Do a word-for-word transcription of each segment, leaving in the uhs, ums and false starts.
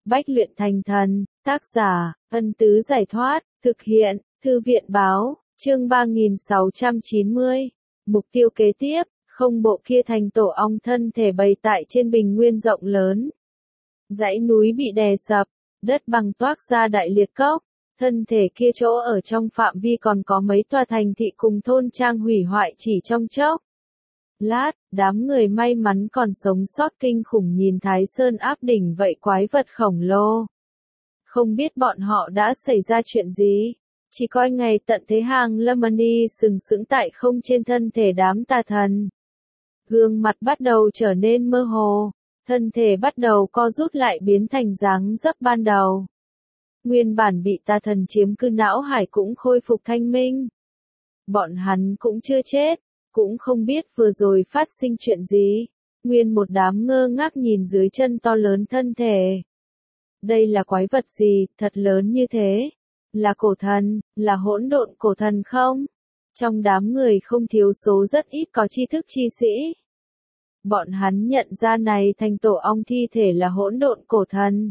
Bách luyện thành thần, tác giả, Ân Tứ Giải Thoát, thực hiện, Thư viện Báo, chương ba nghìn sáu trăm chín mươi. Mục tiêu kế tiếp, không bộ kia thành tổ ong thân thể bày tại trên bình nguyên rộng lớn. Dãy núi bị đè sập, đất bằng toác ra đại liệt cốc, thân thể kia chỗ ở trong phạm vi còn có mấy tòa thành thị cùng thôn trang hủy hoại chỉ trong chốc. Lát, đám người may mắn còn sống sót kinh khủng nhìn Thái Sơn áp đỉnh vậy quái vật khổng lồ. Không biết bọn họ đã xảy ra chuyện gì, chỉ coi ngày tận thế hàng lâm ni sừng sững tại không trên thân thể đám tà thần. Gương mặt bắt đầu trở nên mơ hồ, thân thể bắt đầu co rút lại biến thành dáng dấp ban đầu. Nguyên bản bị tà thần chiếm cư não hải cũng khôi phục thanh minh. Bọn hắn cũng chưa chết, cũng không biết vừa rồi phát sinh chuyện gì. Nguyên một đám ngơ ngác nhìn dưới chân to lớn thân thể. Đây là quái vật gì, thật lớn như thế? Là cổ thần, là hỗn độn cổ thần không? Trong đám người không thiếu số rất ít có tri thức chi sĩ. Bọn hắn nhận ra này thành tổ ong thi thể là hỗn độn cổ thần.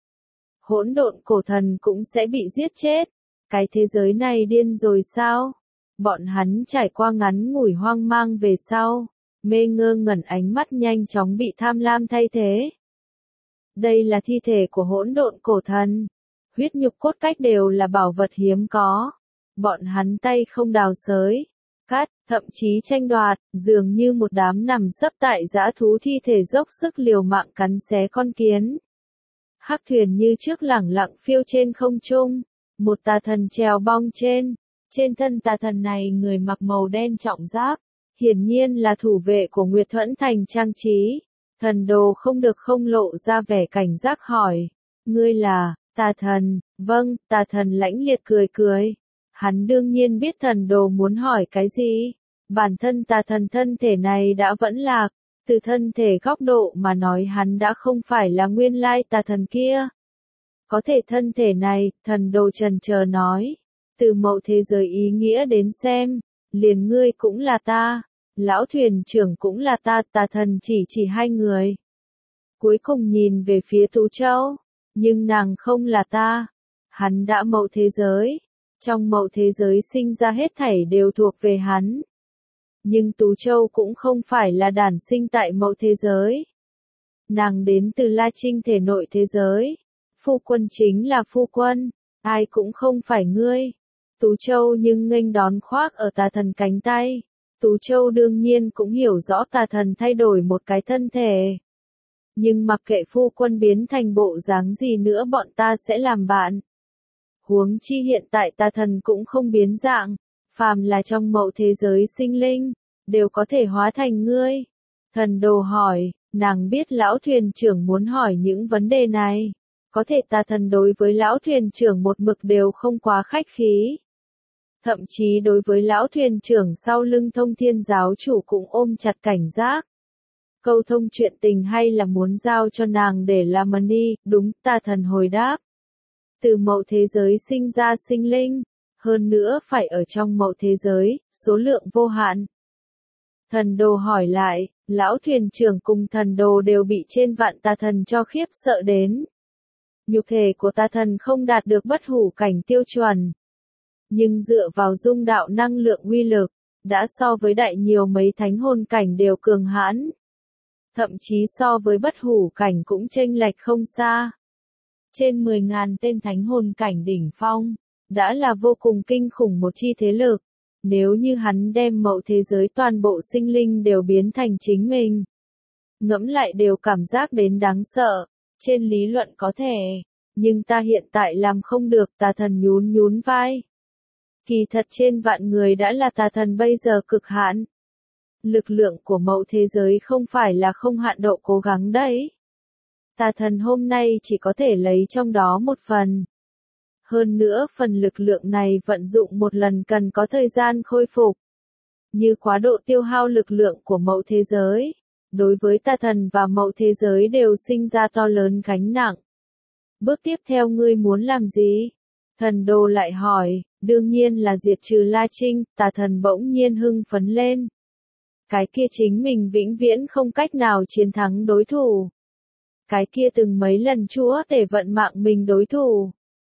Hỗn độn cổ thần cũng sẽ bị giết chết. Cái thế giới này điên rồi sao? Bọn hắn trải qua ngắn ngủi hoang mang về sau, mê ngơ ngẩn ánh mắt nhanh chóng bị tham lam thay thế. Đây là thi thể của hỗn độn cổ thần. Huyết nhục cốt cách đều là bảo vật hiếm có. Bọn hắn tay không đào xới, cắt, thậm chí tranh đoạt, dường như một đám nằm sấp tại dã thú thi thể dốc sức liều mạng cắn xé con kiến. Hắc thuyền như trước lẳng lặng phiêu trên không trung, một tà thần trèo bong trên. Trên thân tà thần này người mặc màu đen trọng giáp, hiển nhiên là thủ vệ của Nguyệt Thuẫn Thành trang trí. Thần đồ không được không lộ ra vẻ cảnh giác hỏi, ngươi là, tà thần? Vâng, tà thần lãnh liệt cười cười. Hắn đương nhiên biết thần đồ muốn hỏi cái gì. Bản thân tà thần thân thể này đã vẫn lạc, từ thân thể góc độ mà nói hắn đã không phải là nguyên lai tà thần kia. Có thể thân thể này, thần đồ trần chờ nói. Từ mậu thế giới ý nghĩa đến xem, liền ngươi cũng là ta, lão thuyền trưởng cũng là ta, tà thần chỉ chỉ hai người. Cuối cùng nhìn về phía Tú Châu, nhưng nàng không là ta. Hắn đã mậu thế giới, trong mậu thế giới sinh ra hết thảy đều thuộc về hắn. Nhưng Tú Châu cũng không phải là đản sinh tại mậu thế giới. Nàng đến từ La Trinh thể nội thế giới. Phu quân chính là phu quân, ai cũng không phải ngươi. Tú Châu nhưng nghênh đón khoác ở tà thần cánh tay. Tú Châu đương nhiên cũng hiểu rõ tà thần thay đổi một cái thân thể. Nhưng mặc kệ phu quân biến thành bộ dáng gì nữa bọn ta sẽ làm bạn. Huống chi hiện tại tà thần cũng không biến dạng. Phàm là trong mậu thế giới sinh linh, đều có thể hóa thành ngươi. Thần đồ hỏi, nàng biết lão thuyền trưởng muốn hỏi những vấn đề này. Có thể tà thần đối với lão thuyền trưởng một mực đều không quá khách khí. Thậm chí đối với lão thuyền trưởng sau lưng Thông Thiên giáo chủ cũng ôm chặt cảnh giác. Câu thông chuyện tình hay là muốn giao cho nàng để làm money, đúng, tà thần hồi đáp. Từ mậu thế giới sinh ra sinh linh, hơn nữa phải ở trong mậu thế giới, số lượng vô hạn. Thần đồ hỏi lại, lão thuyền trưởng cùng thần đồ đều bị trên vạn tà thần cho khiếp sợ đến. Nhục thể của tà thần không đạt được bất hủ cảnh tiêu chuẩn. Nhưng dựa vào dung đạo năng lượng uy lực, đã so với đại nhiều mấy thánh hồn cảnh đều cường hãn. Thậm chí so với bất hủ cảnh cũng chênh lệch không xa. Trên mười ngàn tên thánh hồn cảnh đỉnh phong, đã là vô cùng kinh khủng một chi thế lực. Nếu như hắn đem mậu thế giới toàn bộ sinh linh đều biến thành chính mình. Ngẫm lại đều cảm giác đến đáng sợ, trên lý luận có thể, nhưng ta hiện tại làm không được, tà thần nhún nhún vai. Kỳ thật trên vạn người đã là tà thần bây giờ cực hạn. Lực lượng của mậu thế giới không phải là không hạn độ cố gắng đấy. Tà thần hôm nay chỉ có thể lấy trong đó một phần. Hơn nữa phần lực lượng này vận dụng một lần cần có thời gian khôi phục. Như quá độ tiêu hao lực lượng của mậu thế giới, đối với tà thần và mậu thế giới đều sinh ra to lớn gánh nặng. Bước tiếp theo ngươi muốn làm gì? Thần đồ lại hỏi, đương nhiên là diệt trừ La Trinh, tà thần bỗng nhiên hưng phấn lên. Cái kia chính mình vĩnh viễn không cách nào chiến thắng đối thủ. cái kia từng mấy lần chúa tể vận mạng mình đối thủ.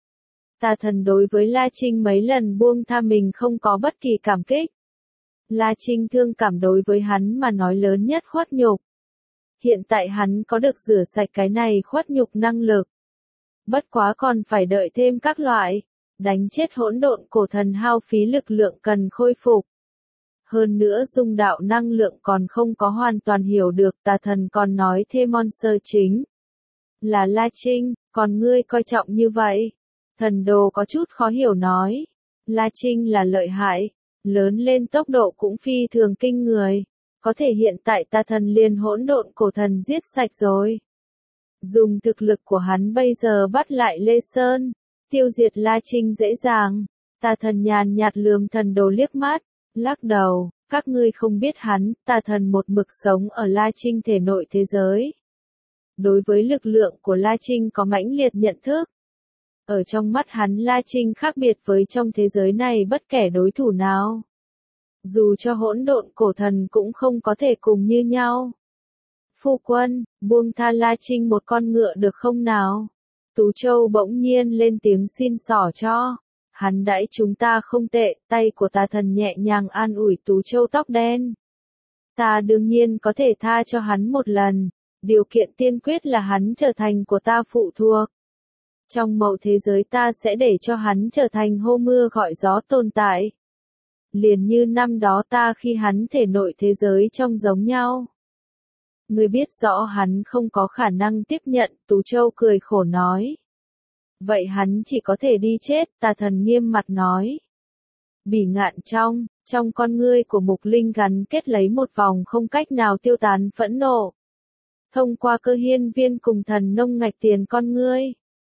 Tà thần đối với La Trinh mấy lần buông tha mình không có bất kỳ cảm kích. La Trinh thương cảm đối với hắn mà nói lớn nhất khuất nhục. Hiện tại hắn có được rửa sạch cái này khuất nhục năng lực. Bất quá còn phải đợi thêm các loại, đánh chết hỗn độn cổ thần hao phí lực lượng cần khôi phục. Hơn nữa dung đạo năng lượng còn không có hoàn toàn hiểu được, tà thần còn nói thêm monster chính là La Trinh, còn ngươi coi trọng như vậy. Thần đồ có chút khó hiểu nói, La Trinh là lợi hại, lớn lên tốc độ cũng phi thường kinh người, có thể hiện tại tà thần liền hỗn độn cổ thần giết sạch rồi. Dùng thực lực của hắn bây giờ bắt lại Lê Sơn, tiêu diệt La Trinh dễ dàng. Tà thần nhàn nhạt lườm thần đồ liếc mắt, lắc đầu, các ngươi không biết hắn, tà thần một mực sống ở La Trinh thể nội thế giới. Đối với lực lượng của La Trinh có mãnh liệt nhận thức. Ở trong mắt hắn La Trinh khác biệt với trong thế giới này bất kể đối thủ nào. Dù cho hỗn độn cổ thần cũng không có thể cùng như nhau. Phu quân, buông tha La Trinh một con ngựa được không nào? Tú Châu bỗng nhiên lên tiếng xin xỏ cho. Hắn đãi chúng ta không tệ, tay của tà thần nhẹ nhàng an ủi Tú Châu tóc đen. Ta đương nhiên có thể tha cho hắn một lần, điều kiện tiên quyết là hắn trở thành của ta phụ thuộc. Trong mậu thế giới ta sẽ để cho hắn trở thành hô mưa gọi gió tồn tại. Liền như năm đó ta khi hắn thể nội thế giới trong giống nhau. Ngươi biết rõ hắn không có khả năng tiếp nhận, Tú Châu cười khổ nói. Vậy hắn chỉ có thể đi chết, tà thần nghiêm mặt nói. Bỉ ngạn trong, trong con ngươi của Mục Linh gắn kết lấy một vòng không cách nào tiêu tán phẫn nộ. Thông qua cơ hiên viên cùng thần nông ngạch tiền con ngươi.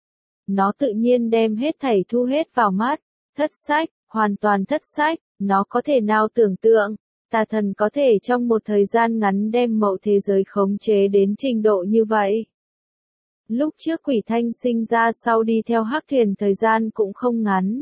Nó tự nhiên đem hết thảy thu hết vào mắt, thất sách, hoàn toàn thất sách, nó có thể nào tưởng tượng. Tà thần có thể trong một thời gian ngắn đem mậu thế giới khống chế đến trình độ như vậy. Lúc trước Quỷ Thanh sinh ra sau đi theo Hắc Thuyền thời gian cũng không ngắn.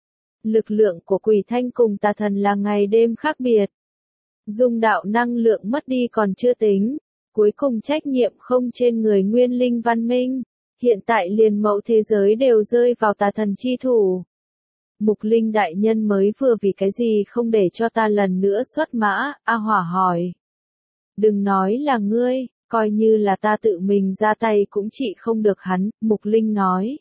Lực lượng của Quỷ Thanh cùng tà thần là ngày đêm khác biệt. Dung đạo năng lượng mất đi còn chưa tính, cuối cùng trách nhiệm không trên người Nguyên Linh Văn Minh. Hiện tại liền mậu thế giới đều rơi vào tà thần chi thủ. Mục Linh đại nhân mới vừa vì cái gì không để cho ta lần nữa xuất mã, A Hỏa hỏi. Đừng nói là ngươi, coi như là ta tự mình ra tay cũng trị không được hắn, Mục Linh nói.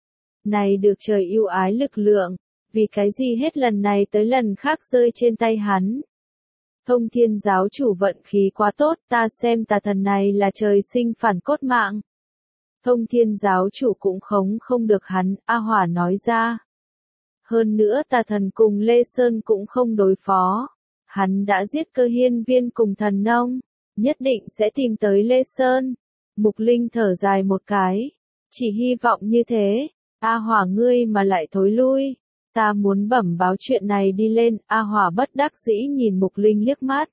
Này được trời yêu ái lực lượng, vì cái gì hết lần này tới lần khác rơi trên tay hắn. Thông Thiên giáo chủ vận khí quá tốt, ta xem tà thần này là trời sinh phản cốt mạng. Thông Thiên giáo chủ cũng khống không được hắn, A Hỏa nói ra. Hơn nữa tà thần cùng Lê Sơn cũng không đối phó. Hắn đã giết cơ hiên viên cùng thần nông, nhất định sẽ tìm tới Lê Sơn. Mục Linh thở dài một cái. Chỉ hy vọng như thế. A Hỏa ngươi mà lại thối lui. Ta muốn bẩm báo chuyện này đi lên. A Hỏa bất đắc dĩ nhìn Mục Linh liếc mắt.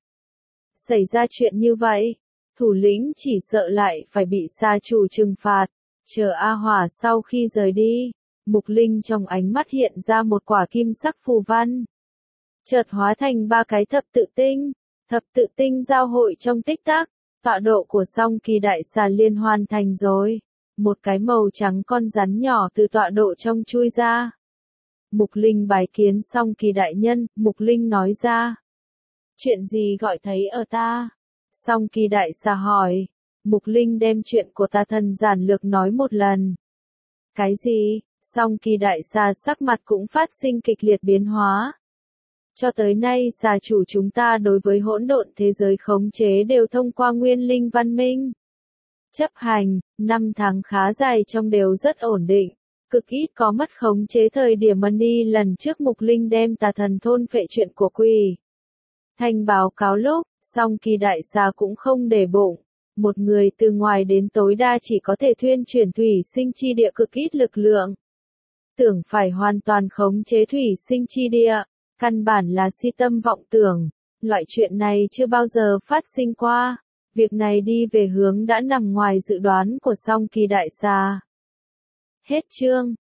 Xảy ra chuyện như vậy, thủ lĩnh chỉ sợ lại phải bị sa chủ trừng phạt. Chờ A Hỏa sau khi rời đi. Mục Linh trong ánh mắt hiện ra một quả kim sắc phù văn. Chợt hóa thành ba cái thập tự tinh. Thập tự tinh giao hội trong tích tắc. Tọa độ của song kỳ đại xà liên hoàn thành rồi. Một cái màu trắng con rắn nhỏ từ tọa độ trong chui ra. Mục Linh bái kiến song kỳ đại nhân, Mục Linh nói ra. Chuyện gì gọi thấy ở ta? Song kỳ đại xà hỏi. Mục Linh đem chuyện của tà thần giản lược nói một lần. Cái gì? Song kỳ đại xà sắc mặt cũng phát sinh kịch liệt biến hóa. Cho tới nay xà chủ chúng ta đối với hỗn độn thế giới khống chế đều thông qua Nguyên Linh Văn Minh. Chấp hành, năm tháng khá dài trong đều rất ổn định, cực ít có mất khống chế thời điểm Money lần trước Mục Linh đem tà thần thôn phệ chuyện của Quỷ Thanh báo cáo lúc, song kỳ đại xà cũng không để bụng. Một người từ ngoài đến tối đa chỉ có thể thuyên chuyển thủy sinh chi địa cực ít lực lượng. Tưởng phải hoàn toàn khống chế thủy sinh chi địa, căn bản là si tâm vọng tưởng, loại chuyện này chưa bao giờ phát sinh qua, việc này đi về hướng đã nằm ngoài dự đoán của song kỳ đại xà. Hết chương.